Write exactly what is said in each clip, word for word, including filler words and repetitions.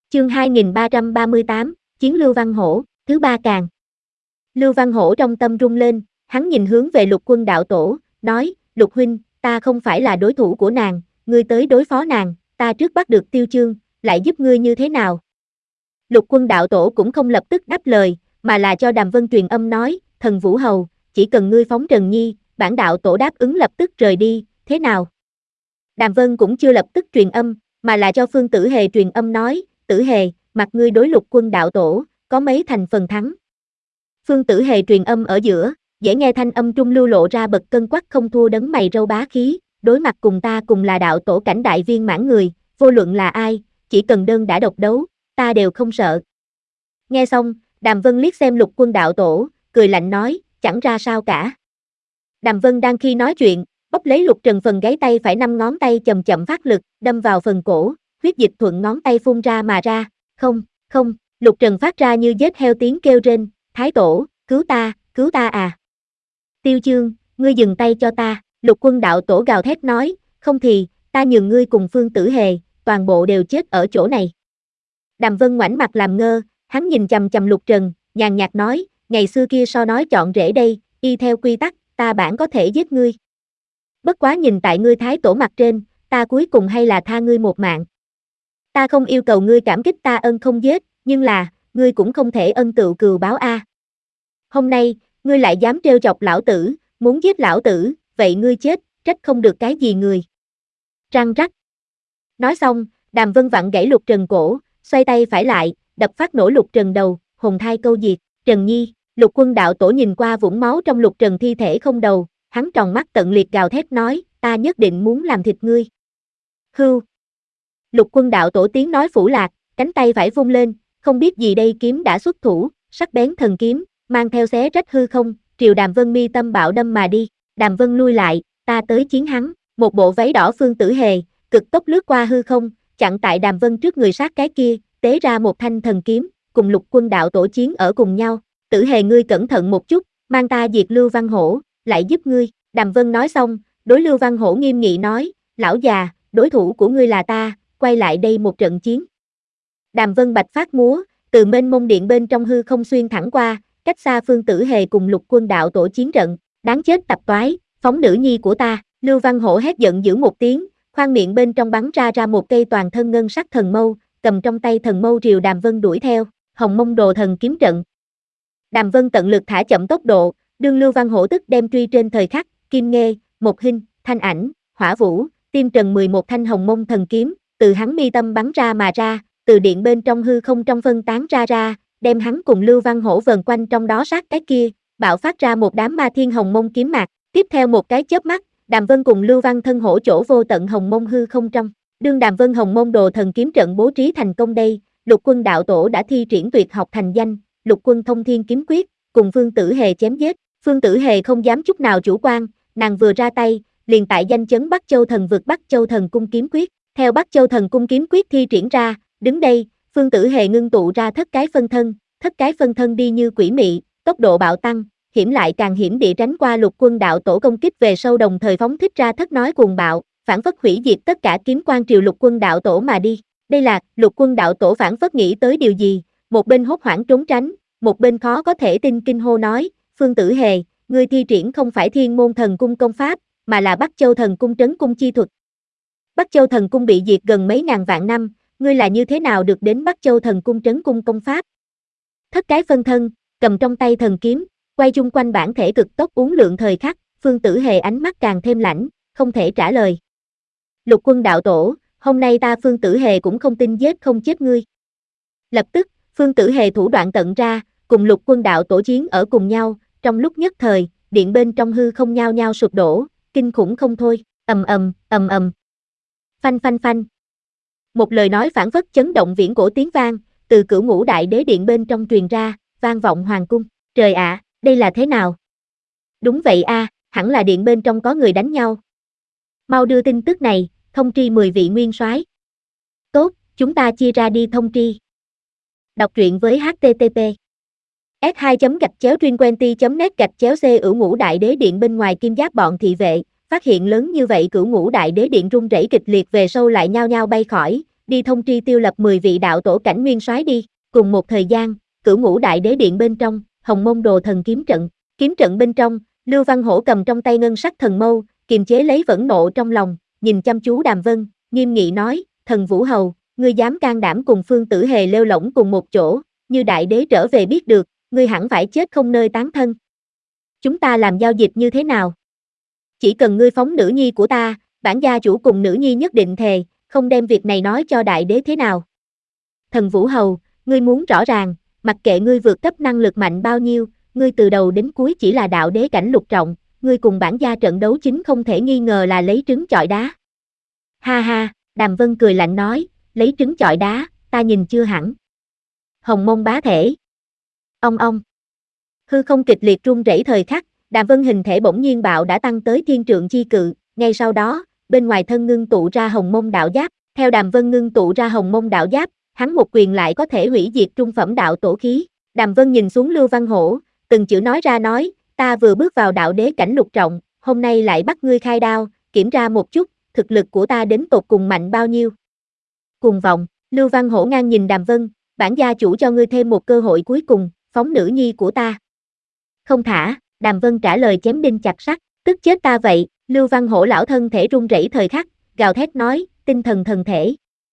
Chương hai nghìn ba trăm ba mươi tám, Chiến Lưu Văn Hổ, thứ ba càng. Lưu Văn Hổ trong tâm rung lên, hắn nhìn hướng về Lục Quân đạo tổ, nói, Lục huynh, ta không phải là đối thủ của nàng, ngươi tới đối phó nàng, ta trước bắt được Tiêu Chương, lại giúp ngươi như thế nào? Lục Quân đạo tổ cũng không lập tức đáp lời, mà là cho Đàm Vân truyền âm nói, thần Vũ Hầu, chỉ cần ngươi phóng Trần Nhi, bản đạo tổ đáp ứng lập tức rời đi, thế nào? Đàm Vân cũng chưa lập tức truyền âm, mà là cho Phương Tử Hề truyền âm nói, Tử Hề, mặt ngươi đối Lục Quân đạo tổ, có mấy thành phần thắng. Phương Tử Hề truyền âm ở giữa, dễ nghe thanh âm trung lưu lộ ra bậc cân quắc không thua đấng mày râu bá khí, đối mặt cùng ta cùng là đạo tổ cảnh đại viên mãn người, vô luận là ai, chỉ cần đơn đã độc đấu, ta đều không sợ. Nghe xong, Đàm Vân liếc xem Lục Quân đạo tổ, cười lạnh nói, chẳng ra sao cả. Đàm Vân đang khi nói chuyện, bóp lấy Lục Trần phần gáy tay phải năm ngón tay chậm chậm phát lực, đâm vào phần cổ, huyết dịch thuận ngón tay phun ra mà ra, không, không, Lục Trần phát ra như giết heo tiếng kêu rên, Thái tổ, cứu ta, cứu ta à. Tiêu Chương, ngươi dừng tay cho ta, Lục Quân đạo tổ gào thét nói, không thì, ta nhường ngươi cùng Phương Tử Hề, toàn bộ đều chết ở chỗ này. Đàm Vân ngoảnh mặt làm ngơ, hắn nhìn chằm chằm Lục Trần, nhàn nhạt nói, ngày xưa kia so nói chọn rễ đây, y theo quy tắc, ta bản có thể giết ngươi. Bất quá nhìn tại ngươi Thái tổ mặt trên, ta cuối cùng hay là tha ngươi một mạng. Ta không yêu cầu ngươi cảm kích ta ân không giết, nhưng là, ngươi cũng không thể ân tựu cừu báo a. Hôm nay, ngươi lại dám trêu chọc lão tử, muốn giết lão tử, vậy ngươi chết, trách không được cái gì người. Răng rắc. Nói xong, Đàm Vân vặn gãy Lục Trần cổ, xoay tay phải lại, đập phát nổ Lục Trần đầu, hồn thai câu diệt, Trần Nhi, Lục Quân đạo tổ nhìn qua vũng máu trong Lục Trần thi thể không đầu, hắn tròn mắt tận liệt gào thét nói, ta nhất định muốn làm thịt ngươi. Hưu. Lục Quân đạo tổ tiếng nói phủ lạc, cánh tay phải vung lên, không biết gì đây kiếm đã xuất thủ, sắc bén thần kiếm, mang theo xé rách hư không, triều Đàm Vân mi tâm bạo đâm mà đi, Đàm Vân lui lại, ta tới chiến hắn, một bộ váy đỏ Phương Tử Hề, cực tốc lướt qua hư không, chặn tại Đàm Vân trước người sát cái kia, tế ra một thanh thần kiếm, cùng Lục Quân đạo tổ chiến ở cùng nhau, Tử Hề ngươi cẩn thận một chút, mang ta diệt Lưu Văn Hổ, lại giúp ngươi, Đàm Vân nói xong, đối Lưu Văn Hổ nghiêm nghị nói, lão già, đối thủ của ngươi là ta, quay lại đây một trận chiến. Đàm Vân bạch phát múa, từ mênh mông điện bên trong hư không xuyên thẳng qua, cách xa Phương Tử Hề cùng Lục Quân đạo tổ chiến trận, đáng chết tập toái, phóng nữ nhi của ta, Lưu Văn Hổ hét giận dữ một tiếng, khoang miệng bên trong bắn ra ra một cây toàn thân ngân sắc thần mâu, cầm trong tay thần mâu triều Đàm Vân đuổi theo, Hồng Mông Đồ Thần kiếm trận. Đàm Vân tận lực thả chậm tốc độ, đương Lưu Văn Hổ tức đem truy trên thời khắc, Kim Nghê, Một Hinh, Thanh Ảnh, Hỏa Vũ, Tiêm Trần mười một thanh Hồng Mông thần kiếm, từ hắn mi tâm bắn ra mà ra, từ điện bên trong hư không trong phân tán ra ra, đem hắn cùng Lưu Văn Hổ vần quanh trong đó sát cái kia, bạo phát ra một đám ma thiên Hồng Mông kiếm mạc, tiếp theo một cái chớp mắt, Đàm Vân cùng Lưu Văn thân hổ chỗ vô tận Hồng Mông hư không trong, đương Đàm Vân Hồng Mông Đồ Thần kiếm trận bố trí thành công đây, Lục Quân đạo tổ đã thi triển tuyệt học thành danh, Lục Quân Thông Thiên kiếm quyết, cùng Phương Tử Hề chém giết, Phương Tử Hề không dám chút nào chủ quan, nàng vừa ra tay, liền tại danh chấn Bắc Châu Thần vực Bắc Châu Thần cung kiếm quyết, theo Bắc Châu Thần cung kiếm quyết thi triển ra, đứng đây, Phương Tử Hề ngưng tụ ra thất cái phân thân, thất cái phân thân đi như quỷ mị, tốc độ bạo tăng, hiểm lại càng hiểm địa tránh qua Lục Quân đạo tổ công kích về sâu đồng thời phóng thích ra thất nói cuồng bạo, phản phất hủy diệt tất cả kiếm quan triều Lục Quân đạo tổ mà đi. Đây là, Lục Quân đạo tổ phản phất nghĩ tới điều gì, một bên hốt hoảng trốn tránh, một bên khó có thể tin kinh hô nói, Phương Tử Hề, ngươi thi triển không phải Thiên Môn Thần cung công pháp, mà là Bắc Châu Thần cung trấn cung chi thuật. Bắc Châu Thần cung bị diệt gần mấy ngàn vạn năm, ngươi là như thế nào được đến Bắc Châu Thần cung trấn cung công pháp? Thất cái phân thân, cầm trong tay thần kiếm, quay chung quanh bản thể cực tốc uốn lượn thời khắc, Phương Tử Hề ánh mắt càng thêm lãnh, không thể trả lời. Lục Quân đạo tổ, hôm nay ta Phương Tử Hề cũng không tin giết không chết ngươi. Lập tức, Phương Tử Hề thủ đoạn tận ra, cùng Lục Quân đạo tổ chiến ở cùng nhau, trong lúc nhất thời, điện bên trong hư không nhao nhao sụp đổ, kinh khủng không thôi, ầm ầm, ầm ầm. Phanh phanh phanh. Một lời nói phản phất chấn động viễn cổ tiếng vang, từ Cửu Ngũ Đại Đế điện bên trong truyền ra, vang vọng hoàng cung. Trời ạ, đây là thế nào? Đúng vậy a, à, hẳn là điện bên trong có người đánh nhau. Mau đưa tin tức này, thông tri mười vị nguyên soái. Tốt, chúng ta chia ra đi thông tri. Đọc truyện với hát tê tê pê. S hai chấm gạch chéo twenty chấm net gạch chéo C Cửu Ngũ Đại Đế điện bên ngoài kim giáp bọn thị vệ, phát hiện lớn như vậy Cửu Ngũ Đại Đế điện rung rẩy kịch liệt về sâu lại nhao nhao bay khỏi, đi thông tri Tiêu Lập mười vị đạo tổ cảnh nguyên soái đi. Cùng một thời gian, Cửu Ngũ Đại Đế điện bên trong, Hồng Môn Đồ Thần kiếm trận. Kiếm trận bên trong, Lưu Văn Hổ cầm trong tay ngân sắc thần mâu, kiềm chế lấy phẫn nộ trong lòng, nhìn chăm chú Đàm Vân, nghiêm nghị nói: "Thần Vũ Hầu, ngươi dám can đảm cùng Phương Tử Hề lêu lổng cùng một chỗ, như đại đế trở về biết được, ngươi hẳn phải chết không nơi tán thân. Chúng ta làm giao dịch như thế nào? Chỉ cần ngươi phóng nữ nhi của ta, bản gia chủ cùng nữ nhi nhất định thề, không đem việc này nói cho đại đế thế nào?" "Thần Vũ Hầu, ngươi muốn rõ ràng, mặc kệ ngươi vượt cấp năng lực mạnh bao nhiêu, ngươi từ đầu đến cuối chỉ là đạo đế cảnh lục trọng, ngươi cùng bản gia trận đấu chính không thể nghi ngờ là lấy trứng chọi đá." Ha ha, Đàm Vân cười lạnh nói, lấy trứng chọi đá, ta nhìn chưa hẳn. Hồng Mông bá thể. Ông ông. Hư không kịch liệt rung rẩy thời khắc, Đàm Vân hình thể bỗng nhiên bạo đã tăng tới thiên trượng chi cự, ngay sau đó, bên ngoài thân ngưng tụ ra Hồng Mông đạo giáp, theo Đàm Vân ngưng tụ ra Hồng Mông đạo giáp, hắn một quyền lại có thể hủy diệt trung phẩm đạo tổ khí. Đàm Vân nhìn xuống Lưu Văn Hổ, từng chữ nói ra nói, ta vừa bước vào đạo đế cảnh lục trọng, hôm nay lại bắt ngươi khai đao, kiểm tra một chút, thực lực của ta đến tột cùng mạnh bao nhiêu. Cuồng vọng, Lưu Văn Hổ ngang nhìn Đàm Vân, bản gia chủ cho ngươi thêm một cơ hội cuối cùng, phóng nữ nhi của ta. Không thả, Đàm Vân trả lời chém đinh chặt sắt, tức chết ta vậy. Lưu Văn Hổ lão thân thể run rẩy thời khắc, gào thét nói, tinh thần thần thể.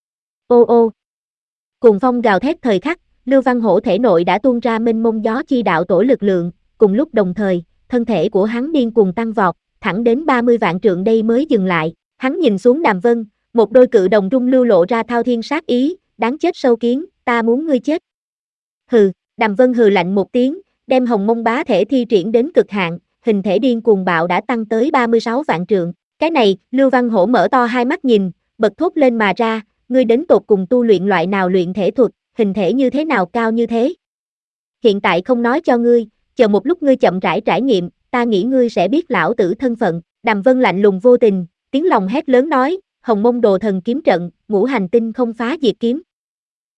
Ô ô. Cuồng phong gào thét thời khắc, Lưu Văn Hổ thể nội đã tuôn ra mênh mông gió chi đạo tổ lực lượng, cùng lúc đồng thời, thân thể của hắn điên cuồng tăng vọt, thẳng đến ba mươi vạn trượng đây mới dừng lại. Hắn nhìn xuống Đàm Vân, một đôi cự đồng rung lưu lộ ra thao thiên sát ý, đáng chết sâu kiến, ta muốn ngươi chết. Hừ, Đàm Vân hừ lạnh một tiếng, đem Hồng Mông bá thể thi triển đến cực hạn, hình thể điên cuồng bạo đã tăng tới ba mươi sáu vạn trượng. Cái này, Lưu Văn Hổ mở to hai mắt nhìn, bật thốt lên mà ra, ngươi đến tột cùng tu luyện loại nào luyện thể thuật, hình thể như thế nào cao như thế. Hiện tại không nói cho ngươi, chờ một lúc ngươi chậm rãi trải nghiệm, ta nghĩ ngươi sẽ biết lão tử thân phận. Đàm Vân lạnh lùng vô tình, tiếng lòng hét lớn nói, Hồng Mông Đồ Thần kiếm trận, ngũ hành tinh không phá diệt kiếm.